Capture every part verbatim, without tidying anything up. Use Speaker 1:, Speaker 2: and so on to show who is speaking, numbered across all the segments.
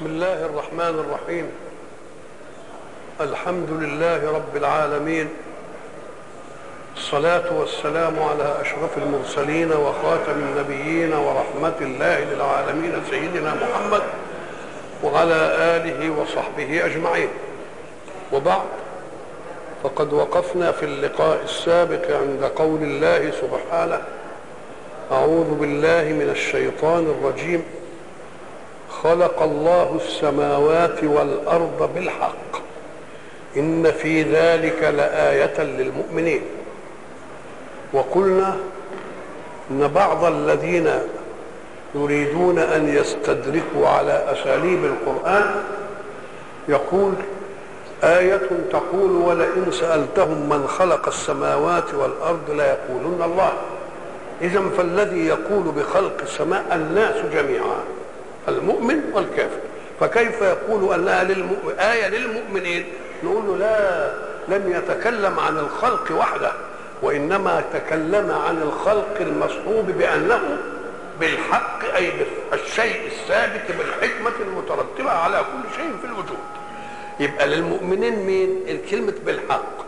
Speaker 1: بسم الله الرحمن الرحيم. الحمد لله رب العالمين، الصلاة والسلام على أشرف المرسلين وخاتم النبيين ورحمة الله للعالمين سيدنا محمد وعلى آله وصحبه أجمعين. وبعد، فقد وقفنا في اللقاء السابق عند قول الله سبحانه: أعوذ بالله من الشيطان الرجيم، خلق الله السماوات والأرض بالحق إن في ذلك لآية للمؤمنين. وقلنا إن بعض الذين يريدون أن يستدركوا على أساليب القرآن يقول آية تقول: ولئن سألتهم من خلق السماوات والأرض ليقولن الله. إذن فالذي يقول بخلق السماء الناس جميعا، المؤمن والكافر، فكيف يقول أنها للمؤمن آية للمؤمنين؟ نقول له لا، لم يتكلم عن الخلق وحده، وإنما تكلم عن الخلق المصحوب بأنه بالحق، أي بالشيء الثابت بالحكمة المترتبة على كل شيء في الوجود. يبقى للمؤمنين مين؟ الكلمة بالحق.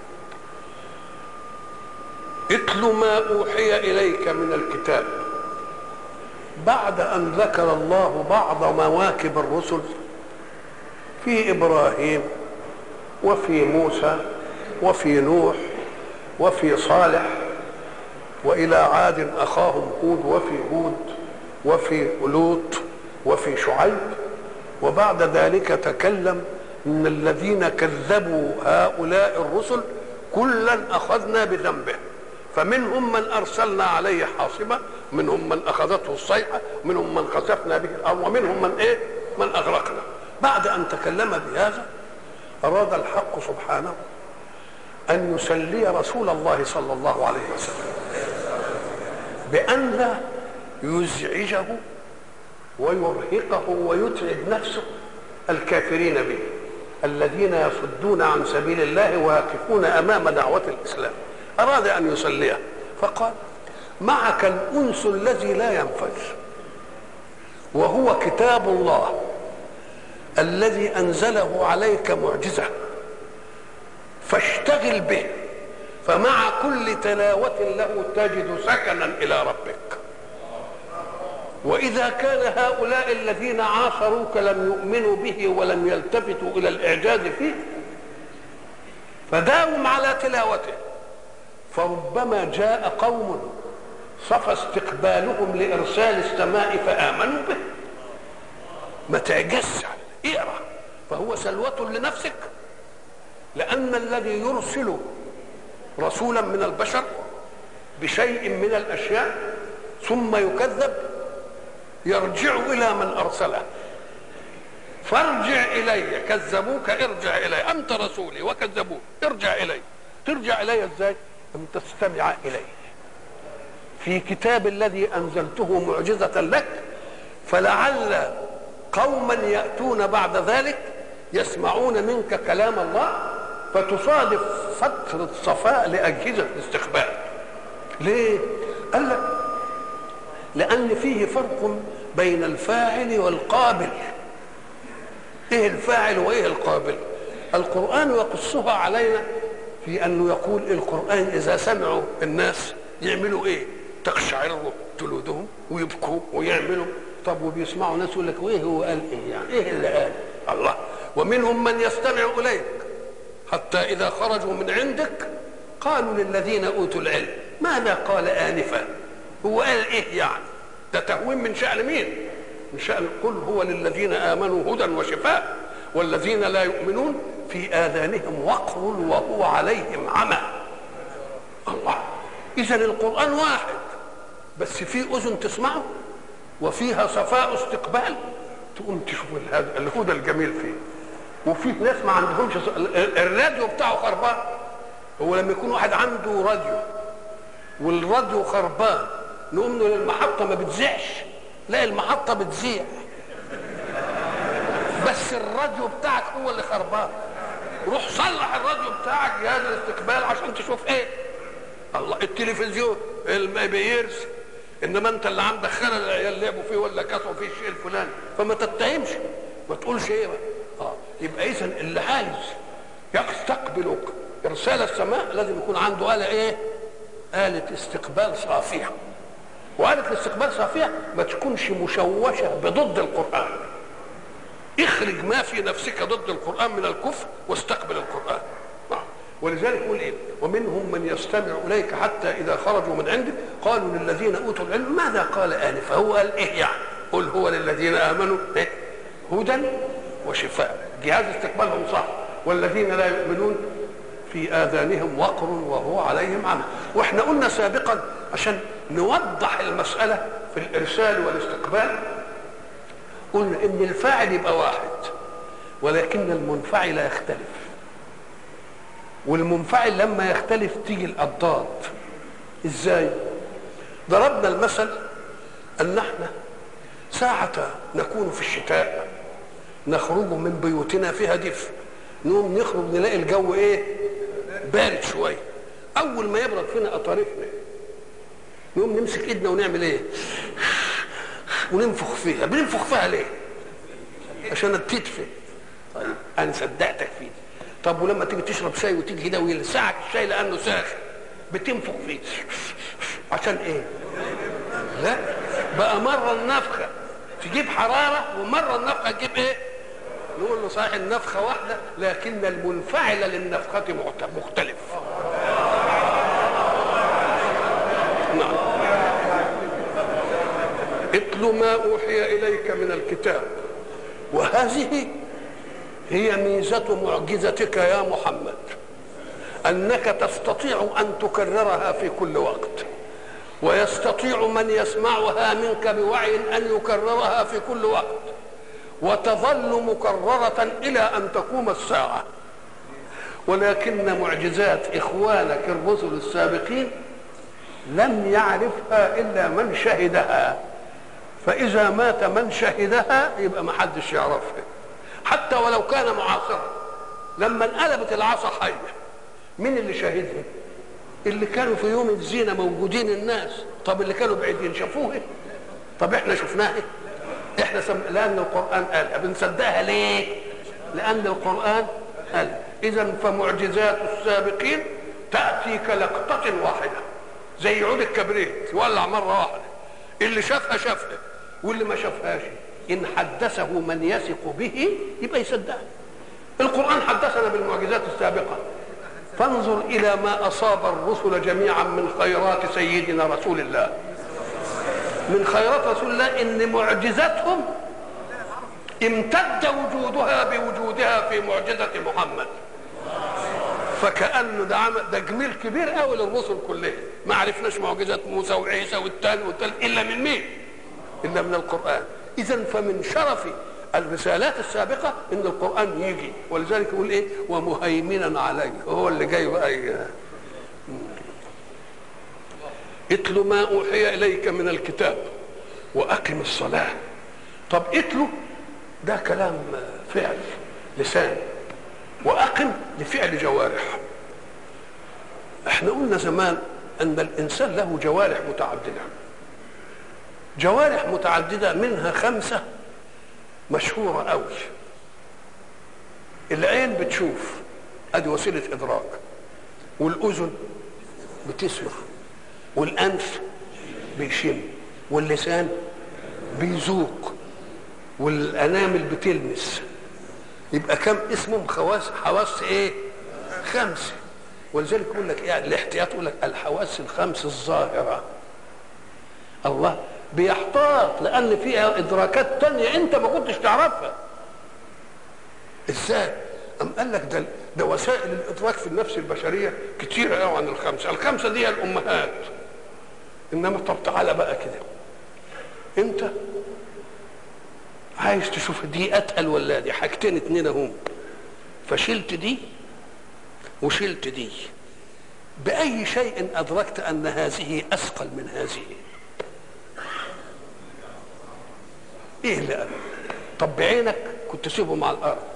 Speaker 1: اتل ما أوحي إليك من الكتاب. بعد أن ذكر الله بعض مواكب الرسل في إبراهيم وفي موسى وفي نوح وفي صالح، وإلى عاد أخاهم هود وفي هود وفي لوط وفي شعيب، وبعد ذلك تكلم إن الذين كذبوا هؤلاء الرسل كلا أخذنا بذنبه، فمنهم من أرسلنا عليه حاصبة، منهم من أخذته الصيحة، منهم من خسفنا به الأرض، ومنهم من إيه؟ من أغرقنا. بعد أن تكلم بهذا أراد الحق سبحانه أن يسلي رسول الله صلى الله عليه وسلم بأن لا يزعجه ويرهقه ويتعب نفسه الكافرين به، الذين يصدون عن سبيل الله ويقفون أمام دعوة الإسلام. أراد أن يسليه فقال: معك الأنس الذي لا ينفذ، وهو كتاب الله الذي أنزله عليك معجزة، فاشتغل به، فمع كل تلاوة له تجد سكنا إلى ربك. وإذا كان هؤلاء الذين عاصروك لم يؤمنوا به ولم يلتفتوا إلى الإعجاز فيه، فداوم على تلاوته، فربما جاء قوم صفى استقبالهم لإرسال السماء فآمنوا به. ما تعجزش، اقرأ، فهو سلوة لنفسك، لأن الذي يرسل رسولا من البشر بشيء من الأشياء ثم يكذب يرجع إلى من أرسله، فارجع إلي، كذبوك ارجع إلي، أنت رسولي وكذبوك ارجع إلي. ترجع إلي إزاي؟ أن تستمع إلي في كتاب الذي أنزلته معجزة لك، فلعل قوما يأتون بعد ذلك يسمعون منك كلام الله، فتصادف فترة صفاء لأجهزة الاستقبال. ليه؟ قال لك لأن فيه فرق بين الفاعل والقابل. إيه الفاعل وإيه القابل؟ القرآن يقصها علينا في أنه يقول القرآن إذا سمعوا الناس يعملوا إيه؟ تقشعر جلودهم ويبكوا ويعملوا. طب وبيسمعوا ناس يقول لك وإيه هو قال إيه؟ يعني إيه اللي قال؟ الله. ومنهم من يستمع إليك حتى إذا خرجوا من عندك قالوا للذين أوتوا العلم ماذا قال آنفا؟ هو قال إيه يعني؟ ده تهوين من شأن مين؟ من شأن قل هو للذين آمنوا هدى وشفاء والذين لا يؤمنون في آذانهم وقر وهو عليهم عمى. الله. إذن القرآن واحد، بس في أذن تسمعه وفيها صفاء استقبال، تقوم تشوف الهدى الجميل فيه. وفي ناس ما عندهمش الراديو بتاعه خربان. هو لما يكون واحد عنده راديو والراديو خربان نقوم له للمحطة ما بتذيعش، لا المحطة بتذيع، بس الراديو بتاعك هو اللي خربان. روح صلح الراديو بتاعك جهاز الاستقبال عشان تشوف ايه. الله. التلفزيون اللي بيرسل، انما انت اللي عندك خلل العيال لعبوا فيه ولا كسروا فيه الشيء الفلاني، فما تتهمش. ما تقولش ايه اه يبقى اذا اللي عايز يستقبل ارسال السماء لازم يكون عنده آلة ايه؟ آلة استقبال صافية. وآلة الاستقبال صافية ما تكونش مشوشة بضد القرآن. اخرج ما في نفسك ضد القرآن من الكفر واستقبل القرآن. ولذلك يقول ايه؟ ومنهم من يستمع اليك حتى اذا خرجوا من عندك قالوا للذين اوتوا العلم ماذا قال انفا. هو قال ايه يعني؟ قل هو للذين امنوا إيه؟ هدى وشفاء. جهاز استقبالهم صح. والذين لا يؤمنون في اذانهم وقر وهو عليهم عمى. واحنا قلنا سابقا عشان نوضح المساله في الارسال والاستقبال قلنا ان الفاعل يبقى واحد ولكن المنفعل يختلف. والمنفعل لما يختلف تيجي الاضداد. ازاي؟ ضربنا المثل ان احنا ساعة نكون في الشتاء نخرج من بيوتنا فيها دفء، نقوم نخرج نلاقي الجو ايه؟ بارد شويه. اول ما يبرد فينا اطارفنا نقوم نمسك ايدنا ونعمل ايه؟ وننفخ فيها. بننفخ فيها ليه؟ عشان تدفى. طيب انا صدقتك فيه. طب ولما تيجي تشرب شاي وتيجي كده ويلسعك الشاي لانه ساخن بتنفخ فيه عشان ايه؟ لا بقى مره النفخه تجيب حراره ومره النفخه تجيب ايه؟ نقول له صحيح النفخه واحده لكن المنفعل للنفخه مختلف. نعم. اتل ما اوحي اليك من الكتاب. وهذه هي ميزة معجزتك يا محمد أنك تستطيع أن تكررها في كل وقت ويستطيع من يسمعها منك بوعي أن يكررها في كل وقت وتظل مكررة إلى أن تقوم الساعة. ولكن معجزات إخوانك الرسل السابقين لم يعرفها إلا من شهدها. فإذا مات من شهدها يبقى ما حدش يعرفها حتى ولو كان معاصرا. لما انقلبت العصا حيه مين اللي شاهدها؟ اللي كانوا في يوم الزينه موجودين الناس. طب اللي كانوا بعيدين شافوها؟ طب احنا شفناها؟ احنا سم... لان القران قال. بنصدقها ليه؟ لان القران قال. اذا فمعجزات السابقين تاتي كلقطه واحده زي عود الكبريت يولع مره واحده. اللي شافها شافها واللي ما شافهاش إن حدثه من يثق به يبقى يصدقه. القرآن حدثنا بالمعجزات السابقة. فانظر إلى ما أصاب الرسل جميعا من خيرات سيدنا رسول الله. من خيرات رسول الله إن معجزتهم امتد وجودها بوجودها في معجزة محمد. فكأنه ده عمل ده جميل كبير قوي للرسل كلهم. ما عرفناش معجزة موسى وعيسى والتاني والتالت إلا من مين؟ إلا من القرآن. إذن فمن شرف الرسالات السابقة إن القرآن يجي. ولذلك يقول إيه؟ ومهيمنا عليه. هو اللي جاي بقى. اتل ما أوحي إليك من الكتاب وأقم الصلاة. طب اتلو ده كلام فعل لسان وأقم لفعل جوارح. احنا قلنا زمان أن الإنسان له جوارح متعددة. جوارح متعددة منها خمسة مشهورة قوي. العين بتشوف ادي وسيلة ادراك، والاذن بتسمع، والانف بيشم، واللسان بيذوق، والانامل بتلمس. يبقى كم اسمهم خواص؟ حواس ايه؟ خمسة. ولذلك يقول لك ايه الاحتياط؟ يقول لك الحواس الخمس الظاهرة. الله بيحتاط لان فيها ادراكات تانية انت ما كنتش تعرفها. ازاي؟ ام قال لك ده ده وسائل الادراك في النفس البشريه كتيره قوي عن الخمسه. الخمسه دي الامهات. انما طب تعالى بقى كده، انت عايز تشوف دي اتقل ولا دي؟ حاجتين اتنين اهم، فشلت دي وشلت دي. باي شيء ادركت ان هذه اثقل من هذه؟ ايه اللي قال؟ طب بعينك كنت تسيبهم على الارض،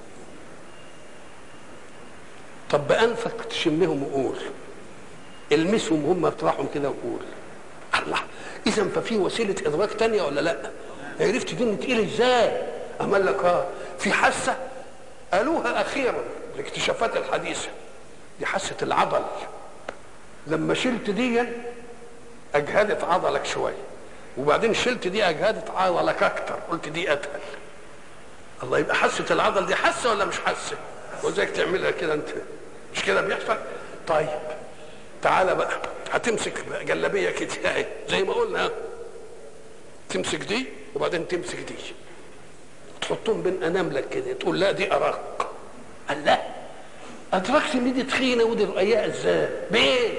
Speaker 1: طب بانفك تشمهم وقول، المسهم هم بتراحهم كده وقول. الله، اذا ففي وسيله ادراك تانية ولا لا؟ عرفت دي تقيل ازاي؟ أم قال لك اه في حاسه قالوها اخيرا الاكتشافات الحديثه دي، حاسه العضل. لما شلت دي اجهدت عضلك شويه، وبعدين شلت دي اجهدت عضلك اكتر، قلت دي اتقل. الله، يبقى حاسه العضل دي حاسه ولا مش حاسه؟ وازيك تعملها كده انت؟ مش كده بيحصل؟ طيب تعالى بقى، هتمسك جلابيه كده اهي زي ما قلنا، تمسك دي وبعدين تمسك دي تحطهم بين اناملك كده، تقول لا دي ارق. قال لا، ادركت ان دي تخينه ودي رقيقه ازاي؟ بايه؟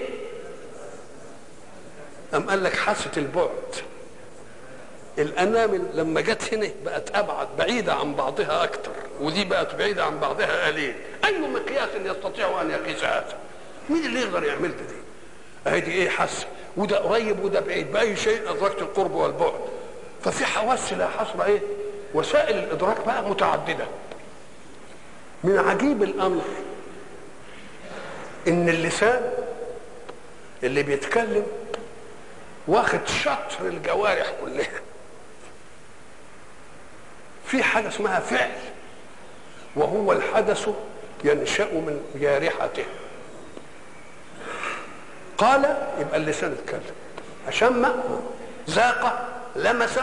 Speaker 1: قام قال لك حاسه البعد. الانامل لما جت هنا بقت ابعد، بعيده عن بعضها اكتر، ودي بقت بعيده عن بعضها قليل. اي مقياس يستطيع ان يقيس هذا؟ مين اللي يقدر يعمل ده؟ دي اهي دي ايه؟ حاسه، وده قريب وده بعيد، باي شيء ادركت القرب والبعد. ففي حواس لا حصر ايه؟ وسائل الادراك بقى متعدده. من عجيب الامر ان اللسان اللي بيتكلم واخد شطر الجوارح كلها. في حاجه اسمها فعل، وهو الحدث ينشأ من جارحته. قال يبقى اللسان اتكلم، شم، ذاق، لمس،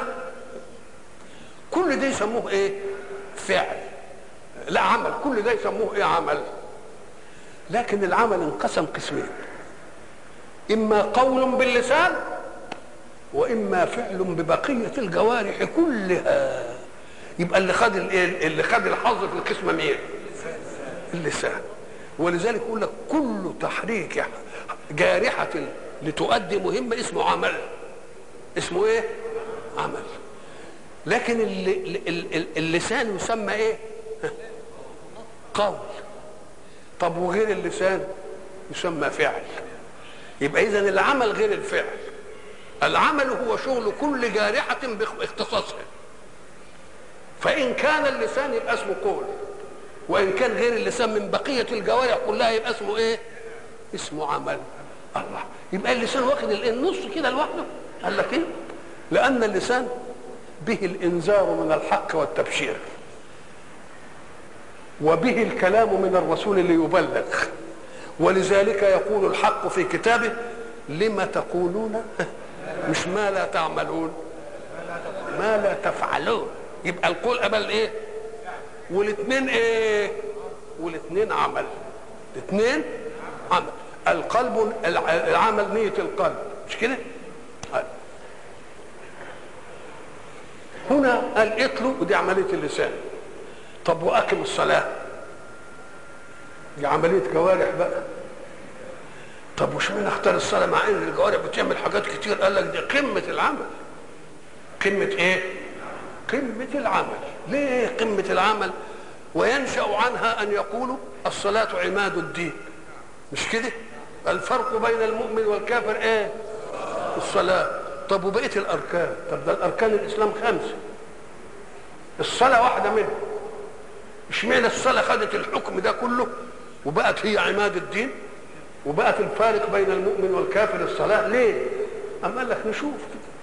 Speaker 1: كل ده يسموه ايه؟ فعل. لا عمل، كل ده يسموه ايه؟ عمل. لكن العمل انقسم قسمين، اما قول باللسان واما فعل ببقيه الجوارح كلها. يبقى اللي خد اللي خد الحظ في القسمه مين؟ اللسان. ولذلك يقول لك كل تحريك جارحه لتؤدي مهمه اسمه عمل. اسمه ايه؟ عمل. لكن اللسان يسمى ايه؟ قول. طب وغير اللسان يسمى فعل. يبقى اذا العمل غير الفعل. العمل هو شغل كل جارحة باختصاصها، فإن كان اللسان يبقى اسمه قول، وإن كان غير اللسان من بقية الجوارح كلها يبقى اسمه ايه؟ اسمه عمل. الله، يبقى اللسان واخد النص كده لوحده. قال لك ايه؟ لأن اللسان به الإنذار من الحق والتبشير، وبه الكلام من الرسول ليبلغ. ولذلك يقول الحق في كتابه لما تقولون مش ما لا تعملون، ما لا تفعلون. يبقى القول قبل ايه؟ والاثنين ايه؟ والاثنين عمل. الاثنين عمل. القلب العمل نية القلب، مش كده؟ هنا قال اتلو، ودي عملية اللسان. طب واقم الصلاة، دي عملية جوارح بقى. طب وش من اختار الصلاة مع ان الجوارح بتعمل حاجات كتير؟ قال لك دي قمة العمل. قمة ايه؟ قمة العمل. ليه قمة العمل؟ وينشأ عنها ان يقولوا الصلاة عماد الدين، مش كده؟ الفرق بين المؤمن والكافر ايه؟ الصلاة. طب وبقية الاركان؟ طب ده الاركان الاسلام خمسة، الصلاة واحدة منهم. اشمعنى الصلاة خدت الحكم ده كله وبقت هي عماد الدين وبقت الفارق بين المؤمن والكافر الصلاة؟ ليه؟ أم قال لك نشوف كده.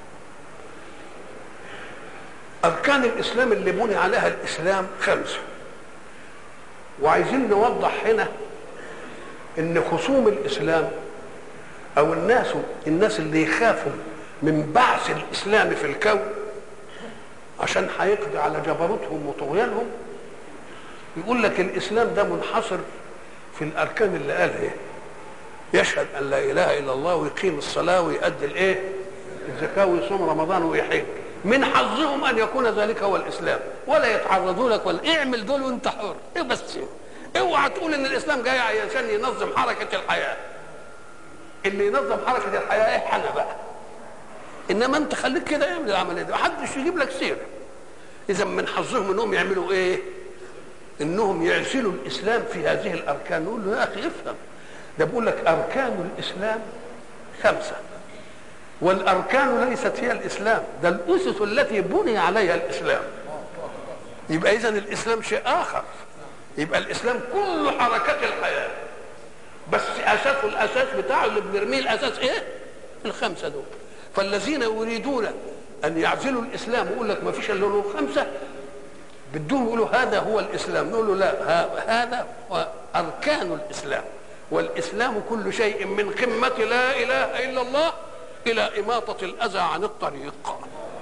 Speaker 1: أركان الإسلام اللي بني عليها الإسلام خمسة، وعايزين نوضح هنا إن خصوم الإسلام أو الناس الناس اللي يخافوا من بعث الإسلام في الكون عشان هيقضي على جبروتهم وطغيانهم، يقول لك الإسلام ده منحصر في الأركان اللي قالها إيه؟ يشهد أن لا إله إلا الله ويقيم الصلاة ويؤدي الإيه؟ الزكاة ويصوم رمضان ويحج. من حظهم أن يكون ذلك هو الإسلام، ولا يتعرضوا لك ولا اعمل دول وأنت حر. إيه بس اوعى تقول إن الإسلام جاي عشان ينظم حركة الحياة. اللي ينظم حركة الحياة إيه؟ أنا بقى. إنما أنت خليك كده اعمل العملية دي، محدش يجيب لك سيرة. إذا من حظهم إنهم يعملوا إيه؟ إنهم يعزلوا الإسلام في هذه الأركان. نقول له يا أخي افهم، ده بقول لك أركان الإسلام خمسة، والأركان ليست هي الإسلام، ده الأسس التي بني عليها الإسلام. يبقى إذن الإسلام شيء آخر. يبقى الإسلام كل حركات الحياة، بس أساسه الأساس بتاعه اللي بنرميه الأساس إيه؟ الخمسة دول. فالذين يريدون أن يعزلوا الإسلام ويقول لك ما فيش إلا له خمسة، بدهم يقولوا هذا هو الاسلام، نقول له لا، هذا هو اركان الاسلام، والاسلام كل شيء من قمه لا اله الا الله الى اماطه الاذى عن الطريق،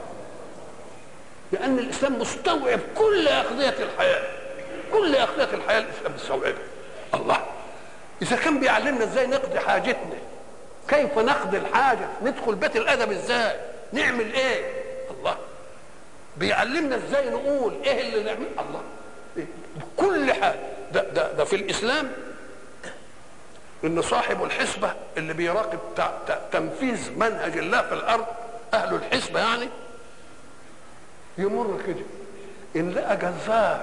Speaker 1: لان الاسلام مستوعب كل اقضيه الحياه، كل اقضيه الحياه الاسلام مستوعبها. الله، اذا كان بيعلمنا ازاي نقضي حاجتنا، كيف نقضي الحاجه، ندخل بيت الادب ازاي، نعمل ايه، الله بيعلمنا ازاي نقول ايه اللي نعمل، الله إيه؟ كل حاجه. ده, ده, ده في الاسلام ان صاحب الحسبه اللي بيراقب تنفيذ منهج الله في الارض، اهل الحسبه يعني، يمر كده ان لقى جزار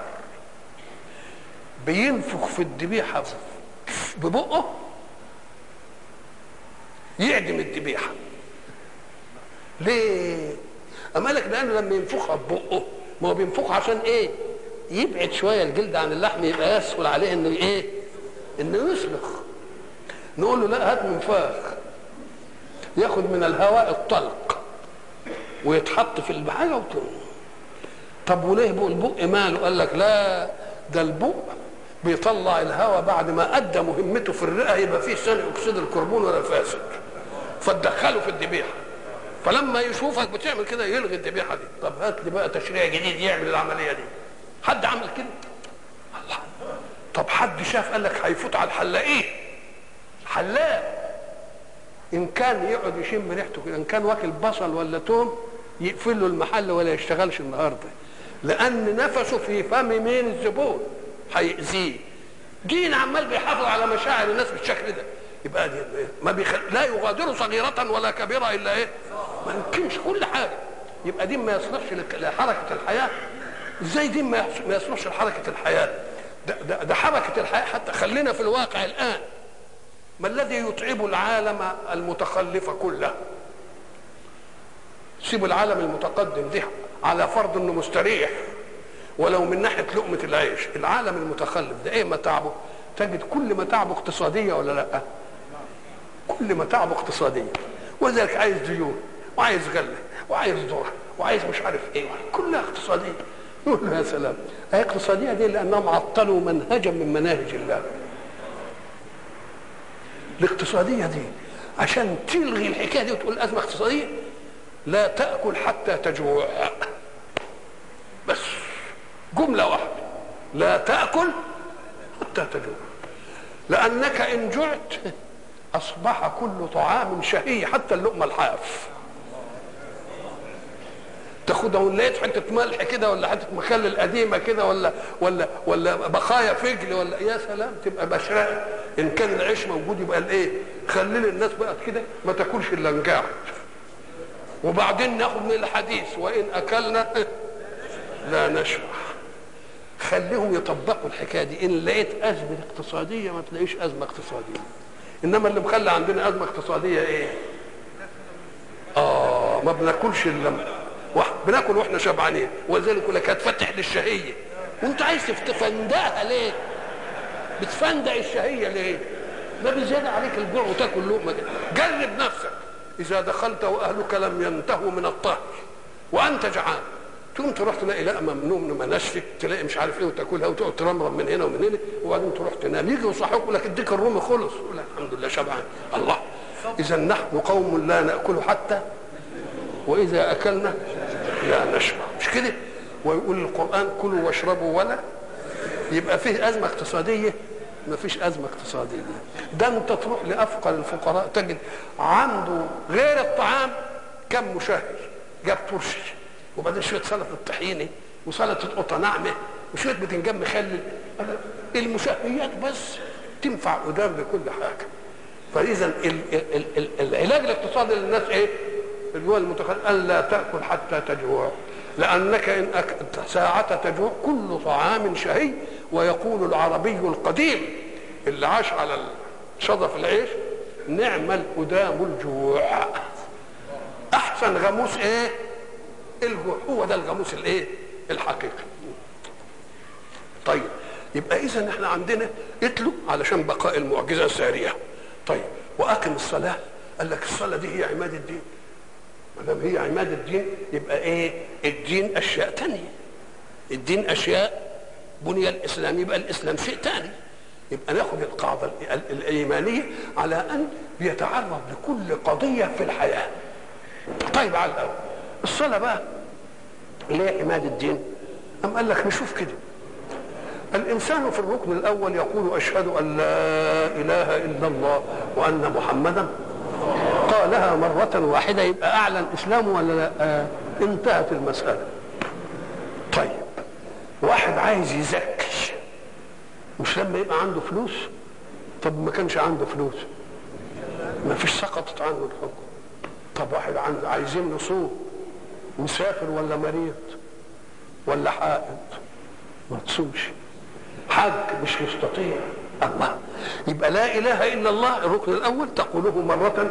Speaker 1: بينفخ في الذبيحه ببقه يعدم الذبيحه. ليه؟ اما لك لانه لما ينفخها ببقه، ما هو بينفخها عشان ايه؟ يبعد شويه الجلد عن اللحم، يبقى يسهل عليه انه ايه؟ انه يسلخ. نقول له لا، هات منفاخ ياخد من الهواء الطلق ويتحط في الحاجه وتقوم. طب وليه بق البق ماله؟ قال لك لا، ده البق بيطلع الهواء بعد ما ادى مهمته في الرئه، يبقى فيه ثاني اكسيد الكربون ولا فاسد، فتدخله في الذبيحه، فلما يشوفك بتعمل كده يلغي الذبيحه دي. طب هات لي بقى تشريع جديد يعمل العمليه دي. حد عمل كده؟ الله. طب حد شاف قال لك هيفوت على الحلاقين، حلاق ان كان يقعد يشم ريحته كده، ان كان واكل بصل ولا توم يقفل له المحل ولا يشتغلش النهارده، لان نفسه في فم مين؟ الزبون، هيأذيه. دين عمال بيحافظ على مشاعر الناس بالشكل ده، يبقى دي ما بيخل... لا يغادر صغيرة ولا كبيرة الا ايه؟ ما يمكنش كل حاجة. يبقى دين ما يصلحش لحركة الحياة. ازاي دين ما يصلحش لحركة الحياة؟ ده, ده, ده حركة الحياة. حتى خلينا في الواقع الآن، ما الذي يتعب العالم المتخلف كله؟ سيب العالم المتقدم ده على فرض انه مستريح ولو من ناحيه لقمه العيش، العالم المتخلف ده ايه متاعبه؟ تجد كل متاعبه اقتصاديه ولا لا؟ كل متاعبه اقتصاديه، وذلك عايز ديون وعايز غله وعايز ذره وعايز مش عارف ايه، كلها اقتصاديه. يقول له يا سلام، هي اقتصاديه دي لانهم عطلوا منهجا من مناهج الله. الاقتصاديه دي عشان تلغي الحكايه دي وتقول ازمه اقتصاديه، لا تاكل حتى تجوع، بس جمله واحده، لا تاكل حتى تجوع، لانك ان جعت اصبح كل طعام شهي حتى اللقمه الحاف. تاخدها وان لقيت حته ملح كده ولا حته مخلل قديمه كده ولا ولا ولا بقايا فجل ولا يا سلام، تبقى بشرقه. ان كان العيش موجود يبقى الايه؟ خلي الناس بقت كده ما تاكلش الا نجاع. وبعدين ناخد من الحديث وان اكلنا لا نشبع. خليهم يطبقوا الحكايه دي. ان لقيت ازمه اقتصاديه ما تلاقيش ازمه اقتصاديه. انما اللي مخلي عندنا ازمه اقتصاديه ايه؟ اه ما بناكلش الا بناكل واحنا شبعانين، ولذلك يقول لك هتفتح للشهيه، وانت عايز تفندقها ليه؟ بتفندق الشهيه ليه؟ ما بيزيد عليك الجوع وتاكل لقمه كده. جرب نفسك اذا دخلت واهلك لم ينتهوا من الطهي وانت جعان، تقوم تروح تلاقي لقمه منهم منشفه، تلاقي مش عارف ايه وتاكلها وتقعد ترمرم من هنا ومن هنا، وبعدين تروح تنام، يجي يصحوك يقول لك اديك الرومي خلص، يقول لك الحمد لله شبعان. الله، اذا نحن قوم لا ناكل حتى واذا اكلنا لا نشبع، مش كده؟ ويقول القران كلوا واشربوا ولا، يبقى فيه ازمه اقتصاديه؟ ما فيش ازمه اقتصاديه. ده انت تروح لافقر الفقراء تجد عنده غير الطعام كم مشهي، جاب ترشي وبعدين شويه سلطه الطحينه وسلطه قطه ناعمه وشويه بتنجان مخلل، المشهيات بس تنفع قدام بكل حاجه. فاذا العلاج الاقتصادي للناس ايه؟ الدول المتخلفه الا تاكل حتى تجوع، لانك ان أكلت ساعه تجوع كل طعام شهي. ويقول العربي القديم اللي عاش على شظف العيش: نعم القدام الجوع. احسن غموس ايه؟ الجوع. هو ده الغموس الايه؟ الحقيقي. طيب يبقى اذا احنا عندنا اتلو علشان بقاء المعجزه الساريه. طيب واقم الصلاه، قال لك الصلاه دي هي عماد الدين. ما دام هي عماد الدين يبقى ايه؟ الدين اشياء ثانيه. الدين اشياء، بني الاسلام يبقى الاسلام شيء ثاني. يبقى ناخد القاعده الايمانيه على ان بيتعرض لكل قضيه في الحياه. طيب على الاول الصلاه بقى ليه عماد الدين؟ أم قال لك نشوف كده، الإنسان في الركن الأول يقول أشهد أن لا إله إلا الله وأن محمدا، قالها مرة واحدة يبقى أعلن إسلامه ولا لا؟ آه انتهت المسألة. طيب واحد عايز يزكي، مش لما يبقى عنده فلوس؟ طب ما كانش عنده فلوس ما فيش، سقطت عنه الحكم. طب واحد عنده عايزين نصوم، مسافر ولا مريض ولا حائض ما تصومش، حج مش مستطيع، الله. يبقى لا اله الا الله الركن الاول تقوله مره،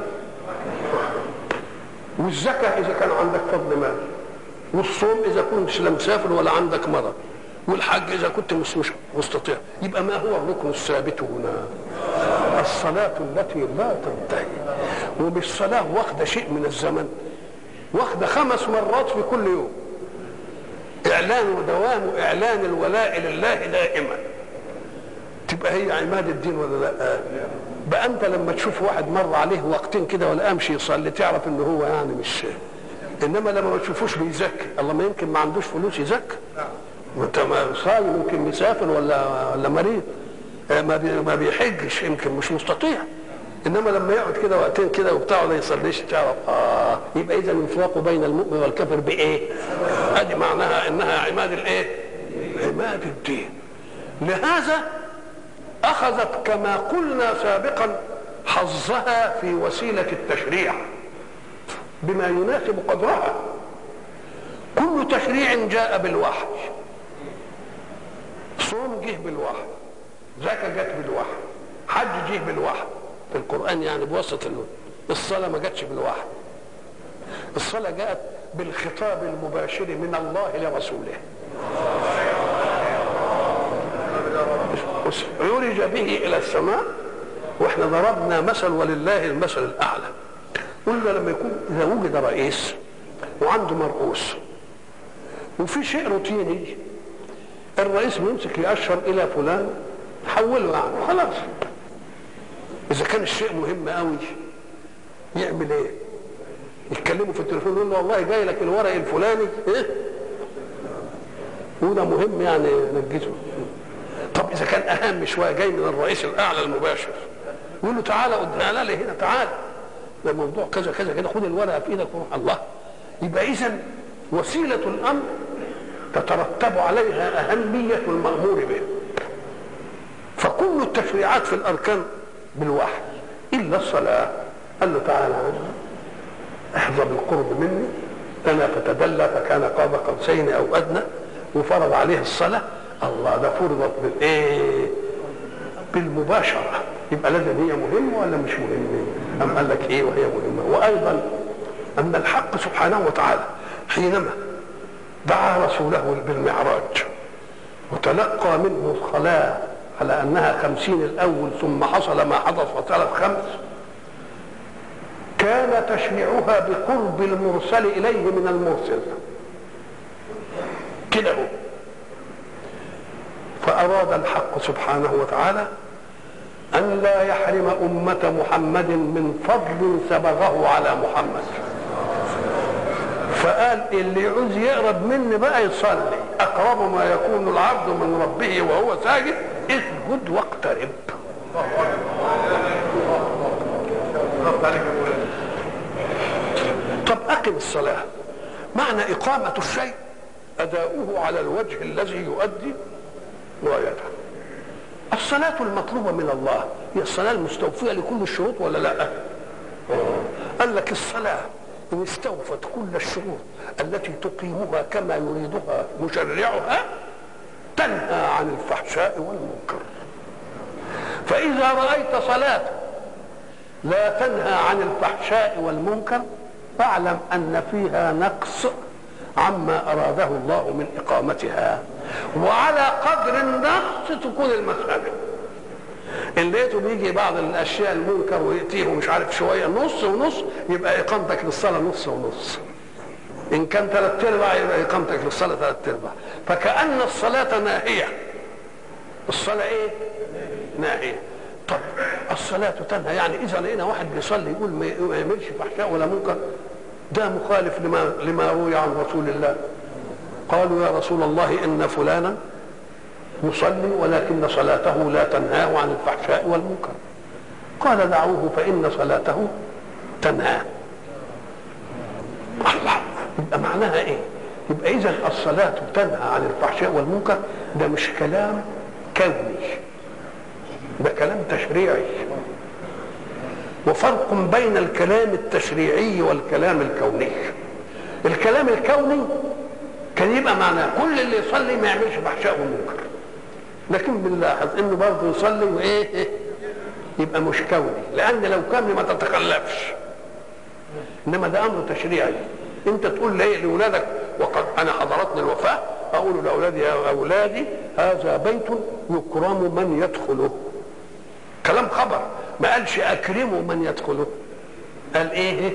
Speaker 1: والزكاه اذا كان عندك فضل مال، والصوم اذا كنت لا مسافر ولا عندك مرض، والحج اذا كنت مش مستطيع. يبقى ما هو الركن الثابت هنا؟ الصلاه التي لا تنتهي. ومش صلاه واخده شيء من الزمن، واخده خمس مرات في كل يوم، اعلان ودوام اعلان الولاء لله دائما. تبقى هي عماد الدين ولا لا؟ بقى انت لما تشوف واحد مر عليه وقتين كده ولا امشي يصلي تعرف ان هو يعني مش، انما لما ما تشوفوش بيزكي، الله ما يمكن ما عندوش فلوس يزكي، وانت ما صايم يمكن مسافر ولا ولا مريض، ما ما بيحجش يمكن مش مستطيع، انما لما يقعد كده وقتين كده وبتاع ما يصليش تعرف اه. يبقى اذا الانفاق بين المؤمن والكافر بايه؟ ادي معناها انها عماد الايه؟ عماد الدين. لهذا اخذت كما قلنا سابقا حظها في وسيله التشريع بما يناسب قدرها. كل تشريع جاء بالوحي، صوم جه بالوحي، زكاه جت بالوحي، حج جه بالوحي في القرآن يعني بواسطة النور. الصلاة ما جاتش بالوحي، الصلاة جاءت بالخطاب المباشر من الله لرسوله، عرج به إلى السماء. واحنا ضربنا مثل ولله المثل الأعلى. قلنا لما يكون إذا وجد رئيس وعنده مرؤوس وفي شيء روتيني، الرئيس بيمسك يأشر إلى فلان حوله يعني خلاص. إذا كان الشيء مهم قوي يعمل إيه؟ يتكلموا في التليفون يقول له والله جاي لك الورق الفلاني إيه؟ وده مهم يعني نجزه. طب إذا كان أهم شوية جاي من الرئيس الأعلى المباشر يقول له تعالى قدام لي هنا، تعالى ده موضوع كذا كذا كده، خد الورقة في إيدك وروح. الله. يبقى إذا وسيلة الأمر تترتب عليها أهمية المأمور به. فكل التشريعات في الأركان بالوحي إلا الصلاة. قال له تعالى احظى بالقرب مني، أنا فتدلى فكان قاب قوسين أو أدنى، وفرض عليه الصلاة. الله، ده فرضت بالإيه؟ بالمباشرة. يبقى لازم هي مهمة ولا مش مهمة؟ أم قال لك إيه وهي مهمة. وأيضا أن الحق سبحانه وتعالى حينما دعا رسوله بالمعراج وتلقى منه الصلاة على أنها خمسين الأول ثم حصل ما حدث وصارت خمس، كان تشريعها بقرب المرسل إليه من المرسل كده هو. فأراد الحق سبحانه وتعالى أن لا يحرم أمة محمد من فضل سبغه على محمد، فقال اللي يعوز يقرب مني بقى يصلي، أقرب ما يكون العبد من ربه وهو ساجد اسجد واقترب. طب أقم الصلاة، معنى إقامة الشيء أداؤه على الوجه الذي يؤدي غايته. الصلاة المطلوبة من الله هي الصلاة المستوفية لكل الشروط ولا لا؟ قال لك الصلاة إن استوفت كل الشروط التي تقيمها كما يريدها مشرعها تنهى عن الفحشاء والمنكر. فإذا رأيت صلاة لا تنهى عن الفحشاء والمنكر فاعلم أن فيها نقص عما أراده الله من إقامتها، وعلى قدر النقص تكون المسألة. إن لقيته بيجي بعض الأشياء المنكر ويأتيه مش عارف شوية نص ونص، يبقى إقامتك للصلاة نص ونص. ان كان ثلاث ارباع يبقى اقامتك للصلاه ثلاث ارباع. فكأن الصلاه ناهيه. الصلاه ايه؟ ناهيه. طب الصلاه تنهى، يعني اذا لقينا واحد بيصلي يقول ما يعملش فحشاء ولا منكر، ده مخالف لما لما روي عن رسول الله. قالوا يا رسول الله ان فلانا يصلي ولكن صلاته لا تنهاه عن الفحشاء والمنكر. قال دعوه فإن صلاته تنهاه. الله، يبقى معناها ايه؟ يبقى اذا الصلاة تنهى عن الفحشاء والمنكر، ده مش كلام كوني، ده كلام تشريعي. وفرق بين الكلام التشريعي والكلام الكوني. الكلام الكوني كان يبقى معناه كل اللي يصلي ما يعملش فحشاء ومنكر، لكن بنلاحظ انه برضه يصلي وايه، يبقى مش كوني، لان لو كان ما تتخلفش. انما ده امر تشريعي. انت تقول ليه لاولادك وقد انا حضرتني الوفاه، اقول لاولادي يا اولادي هذا بيت يكرم من يدخله. كلام خبر، ما قالش اكرموا من يدخله، قال ايه؟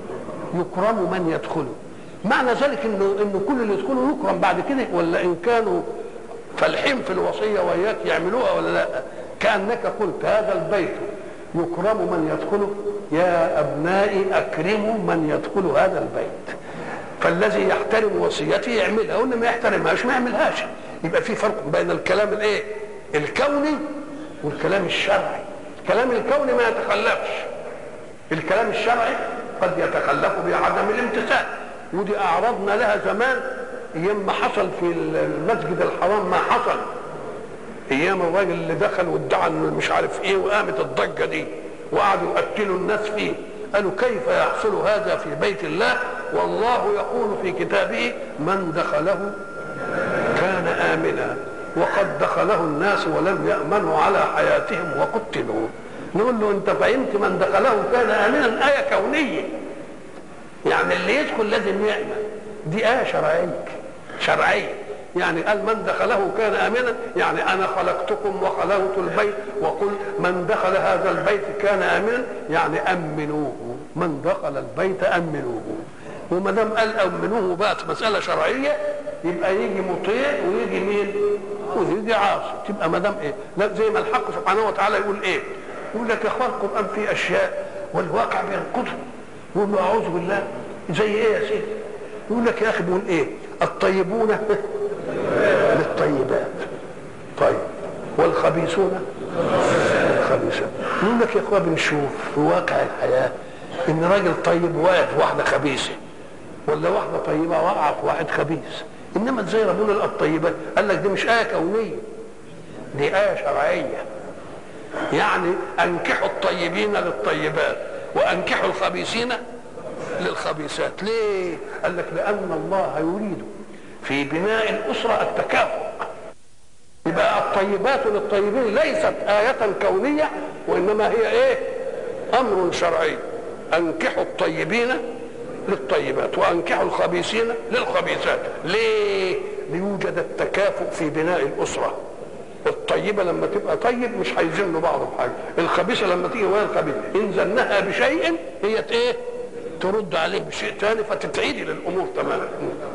Speaker 1: يكرم من يدخله. معنى ذلك انه انه كل اللي يدخله يكرم بعد كده، ولا ان كانوا فالحين في الوصيه وياك يعملوها ولا لا؟ كانك قلت هذا البيت يكرم من يدخله، يا ابنائي اكرموا من يدخل هذا البيت. فالذي يحترم وصيته يعملها، واللي ما يحترمهاش ما يعملهاش. يبقى في فرق بين الكلام الايه؟ الكوني والكلام الشرعي. الكلام الكوني ما يتخلفش، الكلام الشرعي قد يتخلف بعدم الامتثال، ودي اعرضنا لها زمان ايام ما حصل في المسجد الحرام. ما حصل ايام الراجل اللي دخل وادعى انه مش عارف ايه، وقامت الضجه دي وقعدوا يقتلوا الناس فيه. قالوا كيف يحصل هذا في بيت الله والله يقول في كتابه من دخله كان آمنا وقد دخله الناس ولم يأمنوا على حياتهم وقتلوا. نقول له انت فهمت من دخله كان آمنا آية كونية، يعني اللي يدخل لازم يأمن، دي آية شرعية شرعية. يعني قال من دخله كان آمنا، يعني أنا خلقتكم وخلقت البيت وقل من دخل هذا البيت كان آمنا، يعني أمنوه، من دخل البيت أمنوه. وما دام قال أمنوه بقت مسألة شرعية، يبقى يجي مطيع ويجي مين؟ ويجي عاصي. تبقى ما دام إيه؟ لا زي ما الحق سبحانه وتعالى يقول إيه؟ يقول لك يا اخوان القرآن فيه أشياء والواقع بينقضه. يقول له أعوذ بالله، زي إيه يا سيدي؟ يقول لك يا أخي بيقول إيه؟ الطيبون للطيبات، طيب، والخبيثون للخبيثات. يقول لك يا اخوان بنشوف في واقع الحياه ان راجل طيب واقع في واحده خبيثه، ولا واحده طيبه واقعه في واحد خبيث. انما ازاي ربنا الطيبات؟ قال لك دي مش ايه كونيه، دي ايه شرعيه. يعني انكحوا الطيبين للطيبات وانكحوا الخبيثين للخبيثات. ليه؟ قال لك لان الله يريد في بناء الأسرة التكافؤ. يبقى الطيبات للطيبين ليست آية كونية، وإنما هي إيه؟ أمر شرعي. أنكحوا الطيبين للطيبات وأنكحوا الخبيثين للخبيثات. ليه؟ ليوجد التكافؤ في بناء الأسرة. الطيبة لما تبقى طيب مش هيزنوا بعض بحاجة، الخبيثة لما تيجي وهي الخبيثة إن زنها بشيء هي إيه؟ ترد عليه بشيء ثاني فتتعيدي للأمور تماما.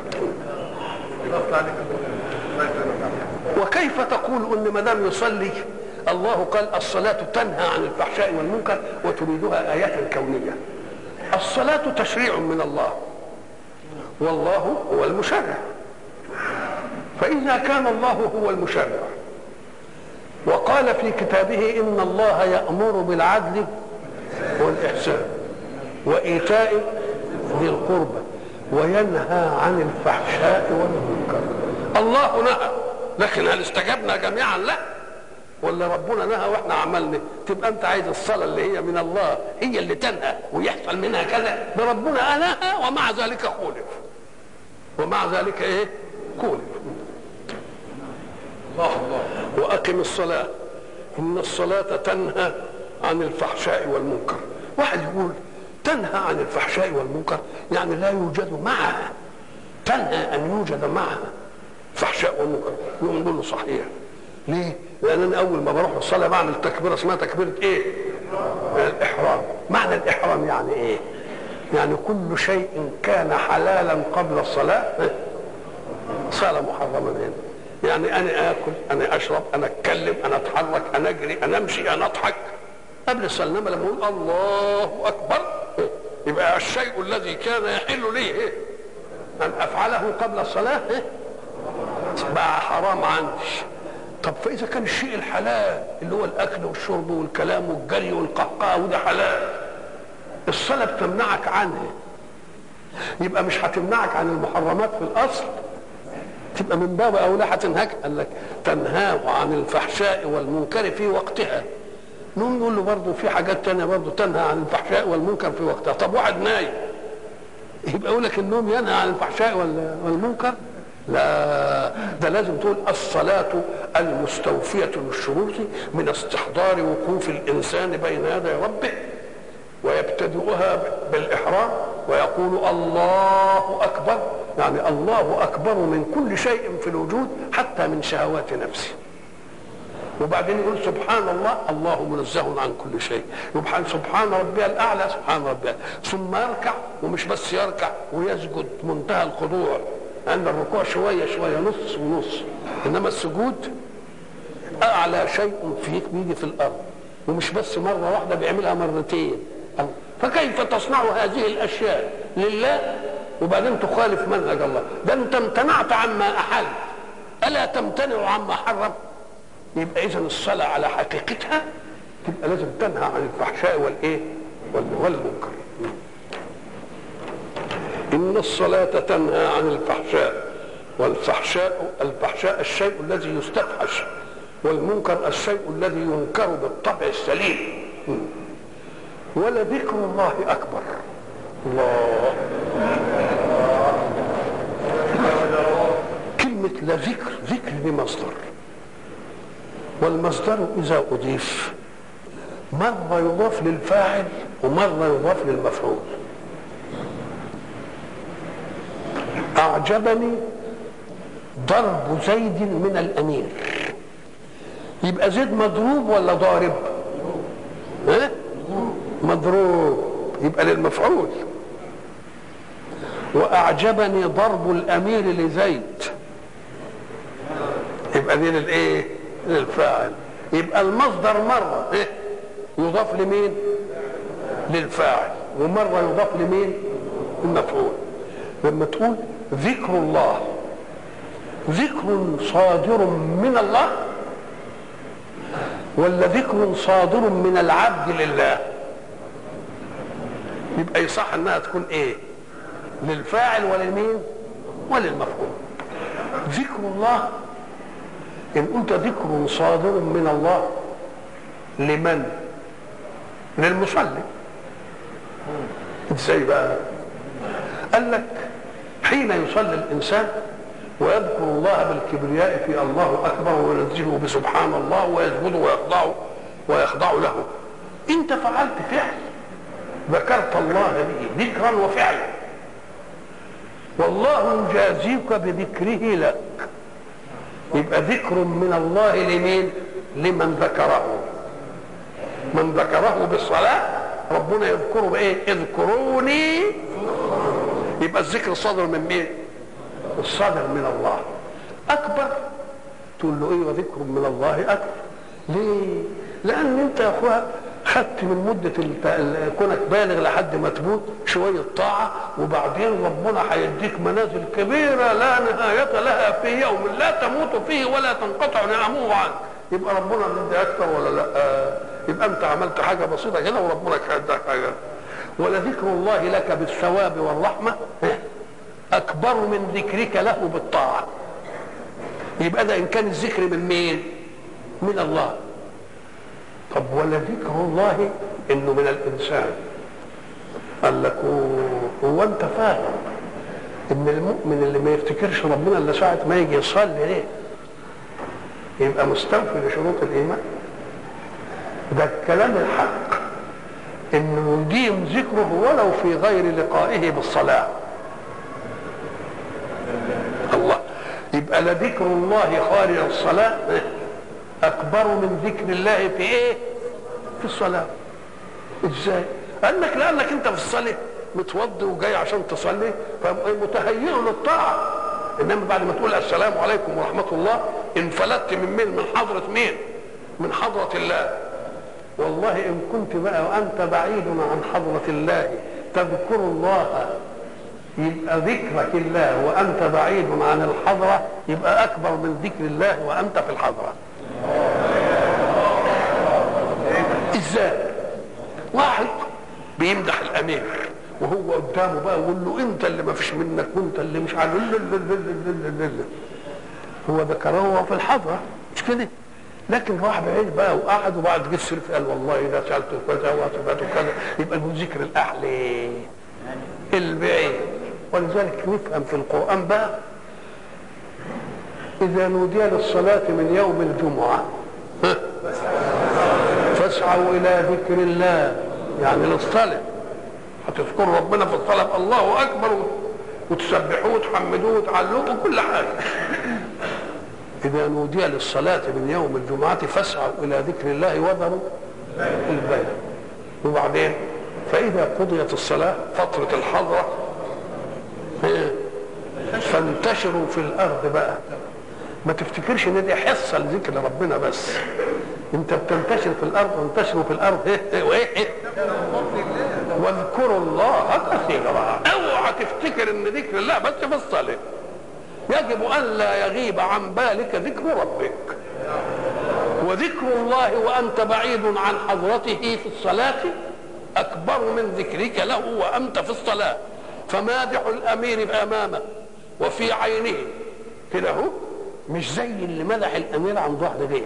Speaker 1: وكيف تقول ان ما دام يصلي الله قال الصلاة تنهى عن الفحشاء والمنكر وتريدها آية كونية؟ الصلاة تشريع من الله والله هو المشرع. فإذا كان الله هو المشرع وقال في كتابه إن الله يأمر بالعدل والإحسان وإيتاء ذي القربى وينهى عن الفحشاء والمنكر، الله نهى، لكن هل استجبنا جميعا؟ لا. ولا ربنا نهى واحنا عملنا؟ تبقى انت عايز الصلاه اللي هي من الله هي اللي تنهى ويحصل منها كذا؟ ده ربنا نهى ومع ذلك خولف، ومع ذلك ايه؟ خولف. الله الله واقم الصلاه ان الصلاه تنهى عن الفحشاء والمنكر. واحد يقول تنهى عن الفحشاء والمنكر يعني لا يوجد معها، تنهى ان يوجد معها فحشاء ومنكر. يقوم نقول له صحيح. ليه؟ لان انا اول ما بروح الصلاه بعمل تكبيره اسمها تكبيره ايه؟ الاحرام. معنى الاحرام يعني ايه؟ يعني كل شيء كان حلالا قبل الصلاة صار محرما هنا. يعني انا اكل، انا اشرب، انا اتكلم، انا اتحرك، انا اجري، انا امشي، انا اضحك قبل الصلاة. انما لما اقول الله اكبر يبقى الشيء الذي كان يحل لي ان افعله قبل الصلاة بقى حرام عندي. طب فاذا كان الشيء الحلال اللي هو الاكل والشرب والكلام والجري والقهقه وده حلال، الصلاه بتمنعك عنه، يبقى مش هتمنعك عن المحرمات في الاصل، تبقى من باب اولى هتنهاك. قال لك تنهاه عن الفحشاء والمنكر في وقتها. نقول نقول له برضه في حاجات تانية برضه تنهى عن الفحشاء والمنكر في وقتها. طب واحد نايم يبقى يقول لك النوم ينهى عن الفحشاء والمنكر؟ لا، ده لازم تقول الصلاة المستوفية للشروط من استحضار وقوف الإنسان بين يدي ربه، ويبتدئها بالإحرام ويقول الله أكبر، يعني الله أكبر من كل شيء في الوجود حتى من شهوات نفسه. وبعدين يقول سبحان الله، الله منزه عن كل شيء، يبحث سبحان ربي الأعلى، سبحان ربي الأعلى. ثم يركع، ومش بس يركع ويسجد منتهى الخضوع، عند الركوع شوية شوية نص ونص، إنما السجود أعلى شيء فيك بيجي في الأرض، ومش بس مرة واحدة بيعملها مرتين. فكيف تصنع هذه الأشياء لله وبعدين تخالف منهج الله؟ ده أنت امتنعت عما أحل، ألا تمتنع عما حرم؟ يبقى إذن الصلاة على حقيقتها تبقى لازم تنهى عن الفحشاء والإيه والمنكر. إن الصلاة تنهى عن الفحشاء، والفحشاء الفحشاء الشيء الذي يستفحش، والمنكر الشيء الذي ينكر بالطبع السليم. ولذكر الله أكبر. الله، كلمة لذكر، ذكر بمصدر، والمصدر إذا أضيف مرة يضاف للفاعل ومرة يضاف للمفعول. أعجبني ضرب زيد من الأمير، يبقى زيد مضروب ولا ضارب؟ ها؟ مضروب، يبقى للمفعول. وأعجبني ضرب الأمير لزيد، يبقى دي للإيه؟ للفاعل. يبقى المصدر مرة إيه؟ يضاف لمين؟ للفاعل، ومرة يضاف لمين؟ المفعول. لما تقول ذكر الله ذكر صادر من الله ولا ذكر صادر من العبد لله؟ يبقى يصح انها تكون ايه؟ للفاعل وللمين؟ وللمفعول. ذكر الله ان قلت ذكر صادر من الله لمن؟ للمصلي. ازاي بقى؟ قال لك حين يصلي الانسان ويذكر الله بالكبرياء في الله اكبر وينزهه بسبحان الله ويسجد ويخضع ويخضع له، انت فعلت فعل ذكرت الله به ذكرا وفعلا، والله يجازيك بذكره لك. يبقى ذكر من الله لمين؟ لمن ذكره. من ذكره بالصلاة ربنا يذكره بايه؟ اذكروني. يبقى الذكر صادر من مين؟ الصادر من الله. اكبر تقول له ايه؟ وذكر من الله اكبر. ليه؟ لان انت يا اخويا خدت من مدة كونك بالغ لحد ما تموت شوية طاعة، وبعدين ربنا هيديك منازل كبيرة لا نهاية لها في يوم لا تموت فيه ولا تنقطع نعمه عنك. يبقى ربنا بيدي اكتر ولا لا؟ يبقى انت عملت حاجة بسيطة كده وربنا هيديك حاجة. ولذكر الله لك بالثواب والرحمة اكبر من ذكرك له بالطاعة. يبقى ده ان كان الذكر من مين؟ من الله. طب ولذكر الله انه من الانسان. قال لك هو انت فاهم ان المؤمن اللي ما يفتكرش ربنا الا ساعه ما يجي يصلي ليه يبقى مستوفي لشروط الايمان؟ ده الكلام الحق انه يديم ذكره ولو في غير لقائه بالصلاه. الله، يبقى لذكر الله خارج الصلاه اكبر من ذكر الله في ايه؟ في الصلاه. ازاي؟ قال لك لانك انت في الصلاه متوضي وجاي عشان تصلي فمتهيئ للطاعه. انما بعد ما تقول السلام عليكم ورحمه الله انفلتت من مين؟ من حضره مين؟ من حضره الله. والله ان كنت بقى وانت بعيد عن حضره الله تذكر الله، يبقى ذكرك الله وانت بعيد عن الحضره يبقى اكبر من ذكر الله وانت في الحضره. ازاي؟ واحد بيمدح الامير وهو قدامه بقى يقول له انت اللي ما فيش منك وانت اللي مش عارف، هو ذكره وهو في الحضره مش كده؟ لكن راح بعيد بقى وقعد وبعد جه السلف قال والله اذا سالته كذا وصفاته كذا، يبقى الذكر الاعلى البعيد. ولذلك نفهم في القران بقى اذا نودي للصلاه من يوم الجمعه فاسعوا الى ذكر الله، يعني للصلاه هتذكروا ربنا في الصلاه الله اكبر وتسبحوه وتحمدوه وتعلوه وكل حاجه. إذا نودي للصلاة من يوم الجمعة فاسعوا إلى ذكر الله وذروا البيع. وبعدين فإذا قضيت الصلاة فترة الحضرة فانتشروا في الأرض بقى. ما تفتكرش إن دي حصة لذكر ربنا بس، أنت بتنتشر في الأرض وانتشروا في الأرض إيه وإيه واذكروا الله كثيرا. اوعى تفتكر إن ذكر الله بس في الصلاة، يجب أن لا يغيب عن بالك ذكر ربك. وذكر الله وأنت بعيد عن حضرته في الصلاة أكبر من ذكرك له وأنت في الصلاة. فمادح الأمير أمامه وفي عينه كده هو مش زي اللي مدح الأمير عن ظهر غيب.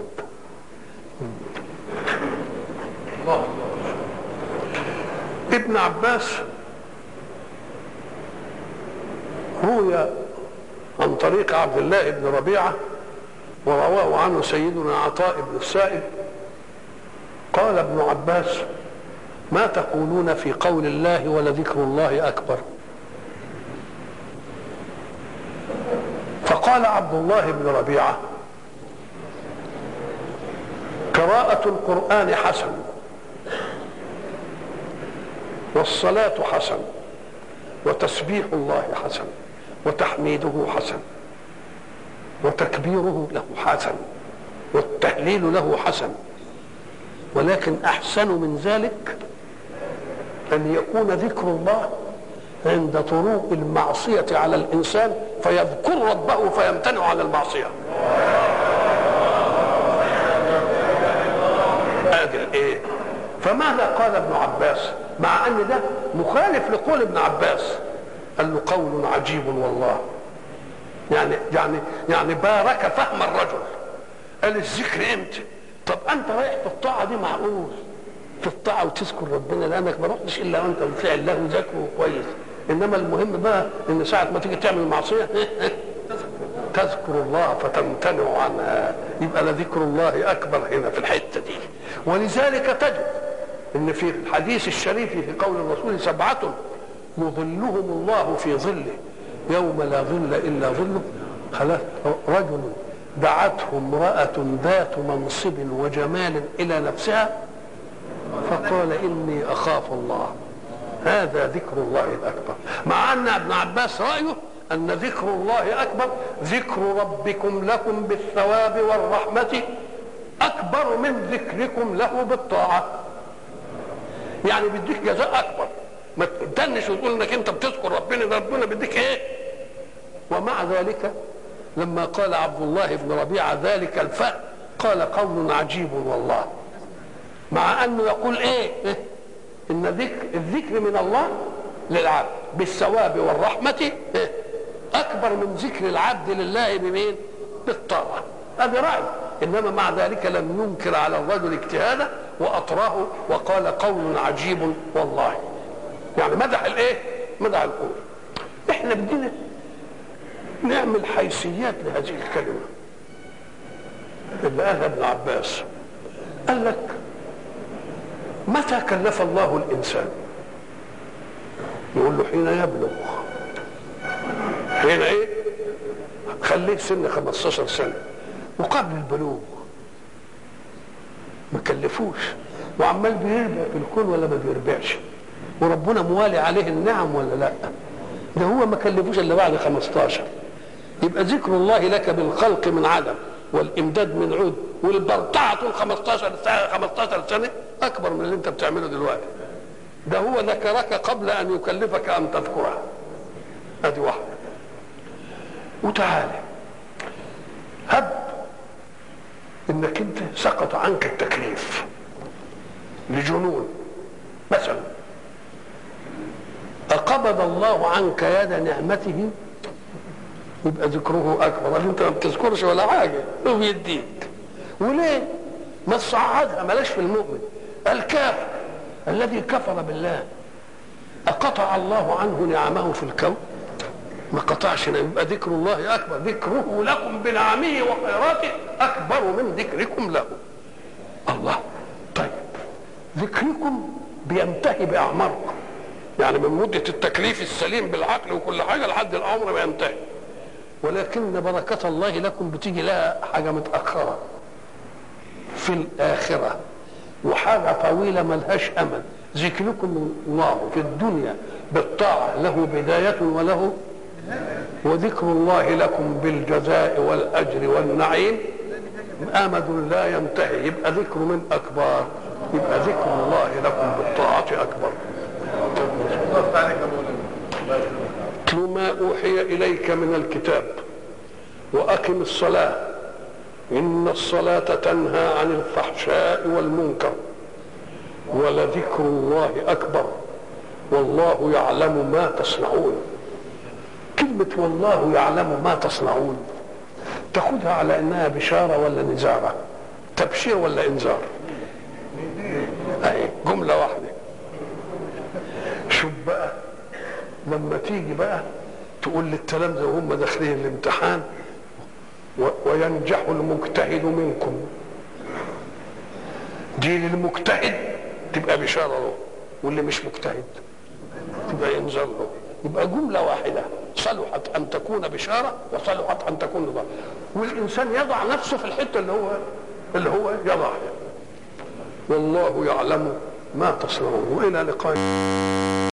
Speaker 1: الله. ابن عباس روي عن طريق عبد الله بن ربيعة ورواه عنه سيدنا عطاء بن السائب قال ابن عباس ما تقولون في قول الله ولذكر الله أكبر؟ فقال عبد الله بن ربيعة قراءة القرآن حسن والصلاة حسن وتسبيح الله حسن وتحميده حسن وتكبيره له حسن والتهليل له حسن، ولكن أحسن من ذلك أن يكون ذكر الله عند طروء المعصية على الإنسان فيذكر ربه فيمتنع عن المعصية. أجل إيه؟ فماذا قال ابن عباس مع أن ده مخالف لقول ابن عباس؟ قال له قول عجيب والله، يعني يعني يعني بارك فهم الرجل. قال الذكر امتى؟ طب انت رايح في الطاعه دي معقول في الطاعه وتذكر ربنا لانك ما رحتش الا وانت بتفعل له ذكره كويس، انما المهم بقى ان ساعه ما تيجي تعمل المعصيه تذكر الله فتمتنع عنها، يبقى لذكر الله اكبر هنا في الحته دي. ولذلك تجد ان في الحديث الشريف في قول الرسول سبعه يظلهم الله في ظله يوم لا ظل الا ظله. خلاص رجل دعته امرأة ذات منصب وجمال إلى نفسها فقال إني أخاف الله، هذا ذكر الله الأكبر. مع أن ابن عباس رأيه أن ذكر الله أكبر ذكر ربكم لكم بالثواب والرحمة أكبر من ذكركم له بالطاعة. يعني بيديك جزاء أكبر، ما تدنش وتقول انك انت بتذكر ربنا، ده ربنا بيديك ايه. ومع ذلك لما قال عبد الله بن ربيعة ذلك الفهم قال قول عجيب والله، مع انه يقول ايه, إيه؟ ان ذكر الذكر من الله للعبد بالثواب والرحمة إيه؟ اكبر من ذكر العبد لله بمين؟ بالطاعة. هذا رأي، انما مع ذلك لم ينكر على الرجل اجتهاده واطراه وقال قول عجيب والله، يعني مدح الايه؟ مدح القول. احنا بدنا نعمل حيثيات لهذه الكلمه اللي قالها ابن عباس. قال لك متى كلف الله الانسان؟ يقول له حين يبلغ. حين ايه؟ خليه سن خمستاشر سنه وقبل البلوغ ما كلفوش، وعمال بيربع في الكون ولا ما بيربعش. وربنا موالي عليه النعم ولا لا؟ ده هو ما كلفوش الا بعد خمستاشر. يبقى ذكر الله لك بالخلق من عدم والامداد من عود والبرطعه طول خمستاشر سنه خمستاشر سنه اكبر من اللي انت بتعمله دلوقتي. ده هو ذكرك قبل ان يكلفك ان تذكره. ادي واحده. وتعالى هب انك انت سقط عنك التكليف لجنون مثلا، أقبض الله عنك يد نعمته يبقى ذكره أكبر. انت ما بتذكرش ولا حاجة هو بيديك. وليه؟ ما تصعدها ملاش في المؤمن. الكافر الذي كفر بالله أقطع الله عنه نعمه في الكون؟ ما قطعش. يبقى ذكر الله أكبر. ذكره لكم بنعمه وخيراته أكبر من ذكركم له. الله. طيب ذكركم بينتهي بأعماركم، يعني من مدة التكليف السليم بالعقل وكل حاجة لحد العمر بينتهي. ولكن بركة الله لكم بتيجي لها حاجة متأخرة في الآخرة، وحاجة طويلة ملهاش أمل. ذكركم الله في الدنيا بالطاعة له بداية وله، وذكر الله لكم بالجزاء والأجر والنعيم أمد لا ينتهي. يبقى ذكر من أكبر. يبقى ذكر الله لكم بالطاعة أكبر. اتل ما أوحي إليك من الكتاب وأقم الصلاة إن الصلاة تنهى عن الفحشاء والمنكر ولذكر الله أكبر والله يعلم ما تصنعون. كلمة والله يعلم ما تصنعون تاخدها على انها بشارة ولا نزارة؟ تبشير ولا انذار؟ اهي جملة واحدة. شوف بقى لما تيجي بقى تقول للتلامذة وهم داخلين الامتحان وينجح المجتهد منكم، دي للمجتهد تبقى بشارة له، واللي مش مجتهد تبقى انذار له. يبقى جملة واحدة صلحت أن تكون بشارة وصلحت أن تكون نظام. والإنسان يضع نفسه في الحتة اللي هو اللي هو يضع. والله يعلم ما تصنعون. وإلى لقاء.